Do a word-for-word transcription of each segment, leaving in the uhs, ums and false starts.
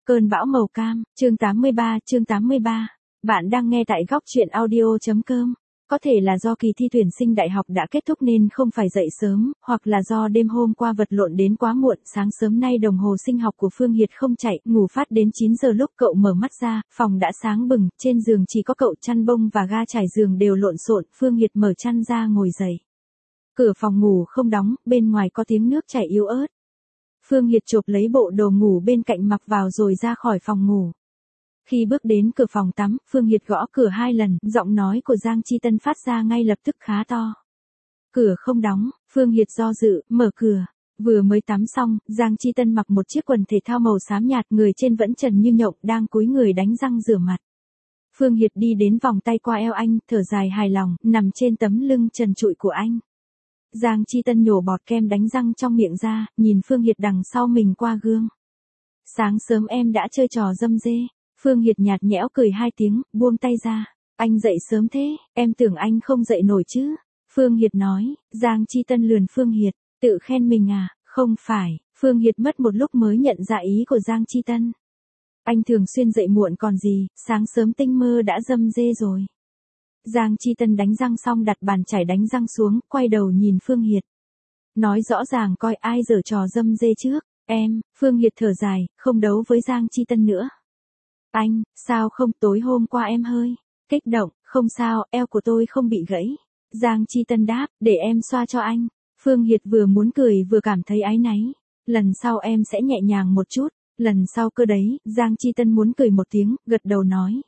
Cơn bão màu cam, chương tám mươi ba, chương tám mươi ba. Bạn đang nghe tại góc truyện audio.com. Có thể là do kỳ thi tuyển sinh đại học đã kết thúc nên không phải dậy sớm, hoặc là do đêm hôm qua vật lộn đến quá muộn. Sáng sớm nay đồng hồ sinh học của Phương Hiệt không chạy, ngủ phát đến chín giờ lúc cậu mở mắt ra, phòng đã sáng bừng, trên giường chỉ có cậu, chăn bông và ga trải giường đều lộn xộn. Phương Hiệt mở chăn ra ngồi dậy. Cửa phòng ngủ không đóng, bên ngoài có tiếng nước chảy yếu ớt. Phương Hiệt chộp lấy bộ đồ ngủ bên cạnh mặc vào rồi ra khỏi phòng ngủ. Khi bước đến cửa phòng tắm, Phương Hiệt gõ cửa hai lần, giọng nói của Giang Chi Tân phát ra ngay lập tức khá to. Cửa không đóng, Phương Hiệt do dự, mở cửa. Vừa mới tắm xong, Giang Chi Tân mặc một chiếc quần thể thao màu xám nhạt, người trên vẫn trần như nhộng, đang cúi người đánh răng rửa mặt. Phương Hiệt đi đến vòng tay qua eo anh, thở dài hài lòng, nằm trên tấm lưng trần trụi của anh. Giang Chi Tân nhổ bọt kem đánh răng trong miệng ra, nhìn Phương Hiệt đằng sau mình qua gương. Sáng sớm em đã chơi trò dâm dê. Phương Hiệt nhạt nhẽo cười hai tiếng, buông tay ra. Anh dậy sớm thế, em tưởng anh không dậy nổi chứ. Phương Hiệt nói. Giang Chi Tân lườn Phương Hiệt, tự khen mình à, không phải. Phương Hiệt mất một lúc mới nhận ra ý của Giang Chi Tân. Anh thường xuyên dậy muộn còn gì, sáng sớm tinh mơ đã dâm dê rồi. Giang Chi Tân đánh răng xong đặt bàn chải đánh răng xuống, quay đầu nhìn Phương Hiệt. Nói rõ ràng coi ai giở trò dâm dê trước, em. Phương Hiệt thở dài, không đấu với Giang Chi Tân nữa. Anh, sao không, tối hôm qua em hơi kích động, không sao, eo của tôi không bị gãy. Giang Chi Tân đáp, để em xoa cho anh. Phương Hiệt vừa muốn cười vừa cảm thấy áy náy. Lần sau em sẽ nhẹ nhàng một chút, lần sau cơ đấy. Giang Chi Tân muốn cười một tiếng, gật đầu nói.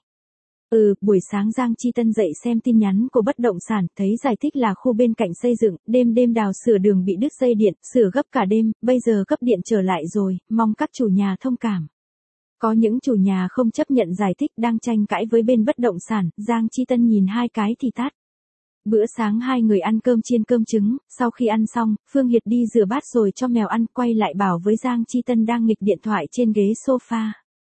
Ừ, buổi sáng Giang Chi Tân dậy xem tin nhắn của bất động sản, thấy giải thích là khu bên cạnh xây dựng, đêm đêm đào sửa đường bị đứt dây điện, sửa gấp cả đêm, bây giờ cấp điện trở lại rồi, mong các chủ nhà thông cảm. Có những chủ nhà không chấp nhận giải thích, đang tranh cãi với bên bất động sản, Giang Chi Tân nhìn hai cái thì tát. Bữa sáng hai người ăn cơm chiên cơm trứng, sau khi ăn xong, Phương Hiệt đi rửa bát rồi cho mèo ăn, quay lại bảo với Giang Chi Tân đang nghịch điện thoại trên ghế sofa.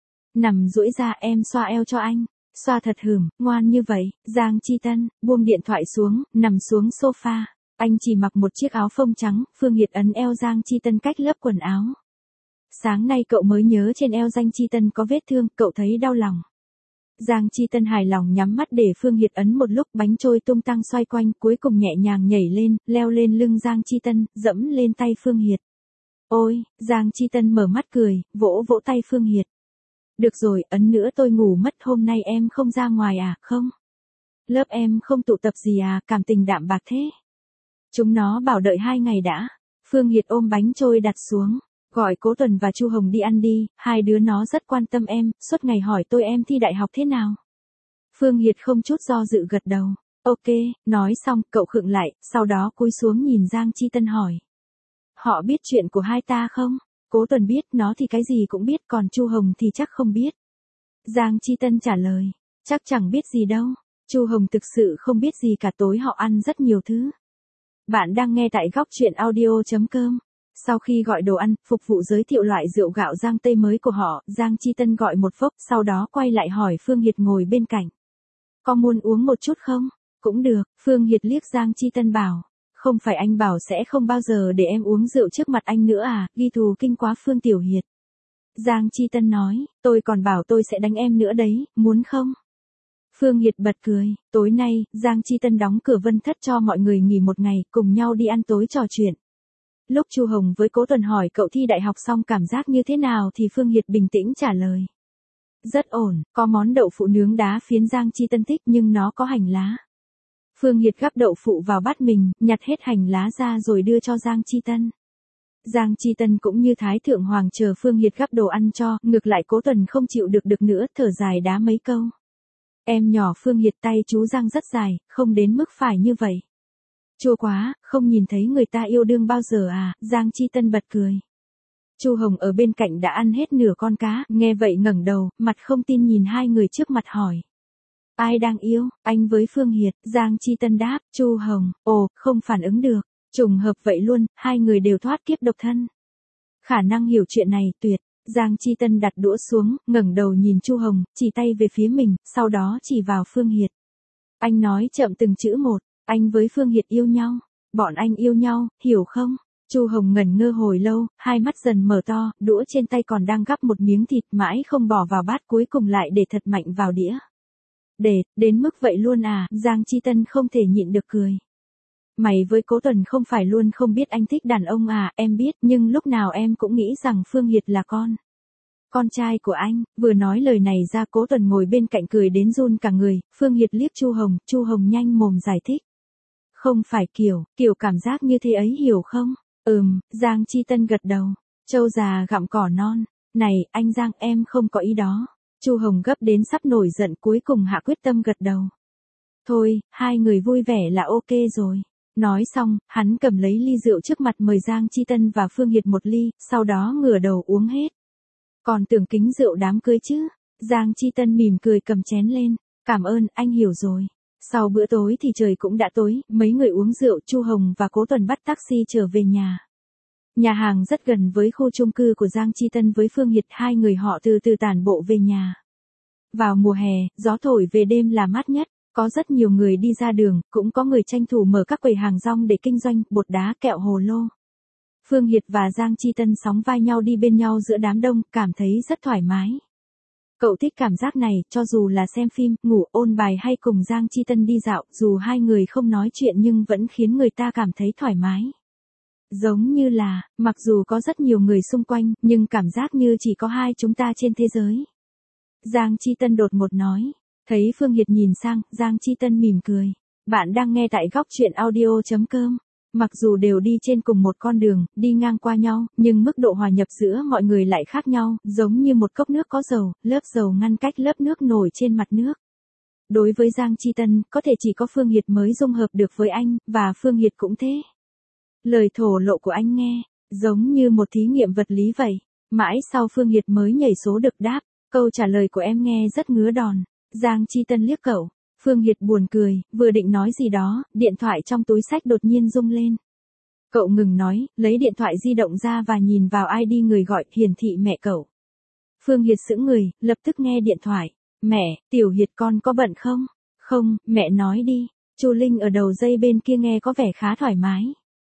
Nằm duỗi ra, em xoa eo cho anh. Xoa thật hửm, ngoan như vậy. Giang Chi Tân buông điện thoại xuống, nằm xuống sofa. Anh chỉ mặc một chiếc áo phông trắng. Phương Hiệt ấn eo Giang Chi Tân cách lớp quần áo. Sáng nay cậu mới nhớ trên eo Giang Chi Tân có vết thương, cậu thấy đau lòng. Giang Chi Tân hài lòng nhắm mắt để Phương Hiệt ấn một lúc, bánh trôi tung tăng xoay quanh, cuối cùng nhẹ nhàng nhảy lên, leo lên lưng Giang Chi Tân, dẫm lên tay Phương Hiệt. Ôi, Giang Chi Tân mở mắt cười, vỗ vỗ tay Phương Hiệt. Được rồi, ấn nữa tôi ngủ mất, hôm nay em không ra ngoài à, không? Lớp em không tụ tập gì à, cảm tình đạm bạc thế. Chúng nó bảo đợi hai ngày đã. Phương Hiệt ôm bánh trôi đặt xuống, gọi Cố Tuần và Chu Hồng đi ăn đi, hai đứa nó rất quan tâm em, suốt ngày hỏi tôi em thi đại học thế nào. Phương Hiệt không chút do dự gật đầu. Ok, nói xong, cậu khựng lại, sau đó cúi xuống nhìn Giang Chi Tân hỏi. Họ biết chuyện của hai ta không? Cố Tuần biết, nó thì cái gì cũng biết, còn Chu Hồng thì chắc không biết. Giang Chi Tân trả lời, chắc chẳng biết gì đâu. Chu Hồng thực sự không biết gì cả, tối họ ăn rất nhiều thứ. Bạn đang nghe tại góc truyện audio.com. Sau khi gọi đồ ăn, phục vụ giới thiệu loại rượu gạo Giang Tây mới của họ, Giang Chi Tân gọi một vốc, sau đó quay lại hỏi Phương Hiệt ngồi bên cạnh. Có muốn uống một chút không? Cũng được, Phương Hiệt liếc Giang Chi Tân bảo. Không phải anh bảo sẽ không bao giờ để em uống rượu trước mặt anh nữa à, ghi thù kinh quá Phương Tiểu Hiệt. Giang Chi Tân nói, tôi còn bảo tôi sẽ đánh em nữa đấy, muốn không? Phương Hiệt bật cười, tối nay, Giang Chi Tân đóng cửa Vân Thất cho mọi người nghỉ một ngày, cùng nhau đi ăn tối trò chuyện. Lúc Chu Hồng với Cố Tuần hỏi cậu thi đại học xong cảm giác như thế nào thì Phương Hiệt bình tĩnh trả lời. Rất ổn, có món đậu phụ nướng đá phiến Giang Chi Tân thích nhưng nó có hành lá. Phương Hiệt gắp đậu phụ vào bát mình, nhặt hết hành lá ra rồi đưa cho Giang Chi Tân. Giang Chi Tân cũng như Thái Thượng Hoàng chờ Phương Hiệt gắp đồ ăn cho, ngược lại Cố Tuần không chịu được được nữa, thở dài đá mấy câu. Em nhỏ Phương Hiệt, tay chú Giang rất dài, không đến mức phải như vậy. Chua quá, không nhìn thấy người ta yêu đương bao giờ à, Giang Chi Tân bật cười. Chu Hồng ở bên cạnh đã ăn hết nửa con cá, nghe vậy ngẩng đầu, mặt không tin nhìn hai người trước mặt hỏi. Ai đang yêu, anh với Phương Hiệt? Giang Chi Tân đáp, Chu Hồng, ồ, không phản ứng được. Trùng hợp vậy luôn, hai người đều thoát kiếp độc thân. Khả năng hiểu chuyện này, tuyệt. Giang Chi Tân đặt đũa xuống, ngẩng đầu nhìn Chu Hồng, chỉ tay về phía mình, sau đó chỉ vào Phương Hiệt. Anh nói chậm từng chữ một, anh với Phương Hiệt yêu nhau. Bọn anh yêu nhau, hiểu không? Chu Hồng ngẩn ngơ hồi lâu, hai mắt dần mở to, đũa trên tay còn đang gắp một miếng thịt mãi không bỏ vào bát, cuối cùng lại để thật mạnh vào đĩa. Để, đến mức vậy luôn à, Giang Chi Tân không thể nhịn được cười. Mày với Cố Tuần không phải luôn không biết anh thích đàn ông à, em biết, nhưng lúc nào em cũng nghĩ rằng Phương Hiệt là con. Con trai của anh. Vừa nói lời này ra, Cố Tuần ngồi bên cạnh cười đến run cả người. Phương Hiệt liếc Chu Hồng, Chu Hồng nhanh mồm giải thích. Không phải kiểu, kiểu cảm giác như thế ấy hiểu không? Ừm, Giang Chi Tân gật đầu. Trâu già gặm cỏ non. Này, anh Giang, em không có ý đó. Chu Hồng gấp đến sắp nổi giận, cuối cùng hạ quyết tâm gật đầu. Thôi, hai người vui vẻ là ok rồi. Nói xong, hắn cầm lấy ly rượu trước mặt mời Giang Chi Tân và Phương Hiệt một ly, sau đó ngửa đầu uống hết. Còn tưởng kính rượu đám cưới chứ. Giang Chi Tân mỉm cười cầm chén lên. Cảm ơn, anh hiểu rồi. Sau bữa tối thì trời cũng đã tối, mấy người uống rượu, Chu Hồng và Cố Tuần bắt taxi trở về nhà. Nhà hàng rất gần với khu chung cư của Giang Chi Tân với Phương Hiệt, hai người họ từ từ tản bộ về nhà. Vào mùa hè, gió thổi về đêm là mát nhất, có rất nhiều người đi ra đường, cũng có người tranh thủ mở các quầy hàng rong để kinh doanh, bột đá, kẹo hồ lô. Phương Hiệt và Giang Chi Tân sóng vai nhau đi bên nhau giữa đám đông, cảm thấy rất thoải mái. Cậu thích cảm giác này, cho dù là xem phim, ngủ, ôn bài hay cùng Giang Chi Tân đi dạo, dù hai người không nói chuyện nhưng vẫn khiến người ta cảm thấy thoải mái. Giống như là, mặc dù có rất nhiều người xung quanh, nhưng cảm giác như chỉ có hai chúng ta trên thế giới. Giang Chi Tân đột ngột nói. Thấy Phương Hiệt nhìn sang, Giang Chi Tân mỉm cười. Bạn đang nghe tại góc truyện audio chấm com. Mặc dù đều đi trên cùng một con đường, đi ngang qua nhau, nhưng mức độ hòa nhập giữa mọi người lại khác nhau, giống như một cốc nước có dầu, lớp dầu ngăn cách lớp nước nổi trên mặt nước. Đối với Giang Chi Tân, có thể chỉ có Phương Hiệt mới dung hợp được với anh, và Phương Hiệt cũng thế. Lời thổ lộ của anh nghe, giống như một thí nghiệm vật lý vậy. Mãi sau Phương Hiệt mới nhảy số được đáp, câu trả lời của em nghe rất ngứa đòn. Giang Chi Tân liếc cậu. Phương Hiệt buồn cười, vừa định nói gì đó, điện thoại trong túi xách đột nhiên rung lên. Cậu ngừng nói, lấy điện thoại di động ra và nhìn vào i đê người gọi, hiển thị mẹ cậu. Phương Hiệt sững người, lập tức nghe điện thoại. Mẹ, Tiểu Hiệt con có bận không? Không, mẹ nói đi. Chu Linh ở đầu dây bên kia nghe có vẻ khá thoải mái.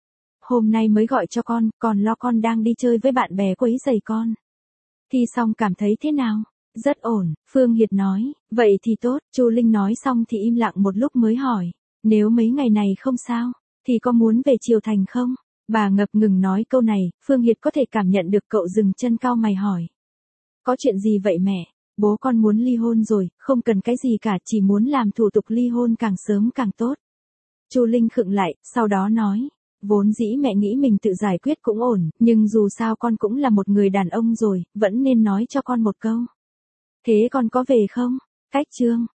Hôm nay mới gọi cho con, còn lo con đang đi chơi với bạn bè quấy rầy con. Thi xong cảm thấy thế nào? Rất ổn, Phương Hiệt nói. Vậy thì tốt, Chu Linh nói xong thì im lặng một lúc mới hỏi. Nếu mấy ngày này không sao, thì có muốn về Triều Thành không? Bà ngập ngừng nói câu này, Phương Hiệt có thể cảm nhận được cậu dừng chân cau mày hỏi. Có chuyện gì vậy mẹ? Bố con muốn ly hôn rồi, không cần cái gì cả, chỉ muốn làm thủ tục ly hôn càng sớm càng tốt. Chu Linh khựng lại, sau đó nói. Vốn dĩ mẹ nghĩ mình tự giải quyết cũng ổn, nhưng dù sao con cũng là một người đàn ông rồi, vẫn nên nói cho con một câu. Thế con có về không? Cách chương.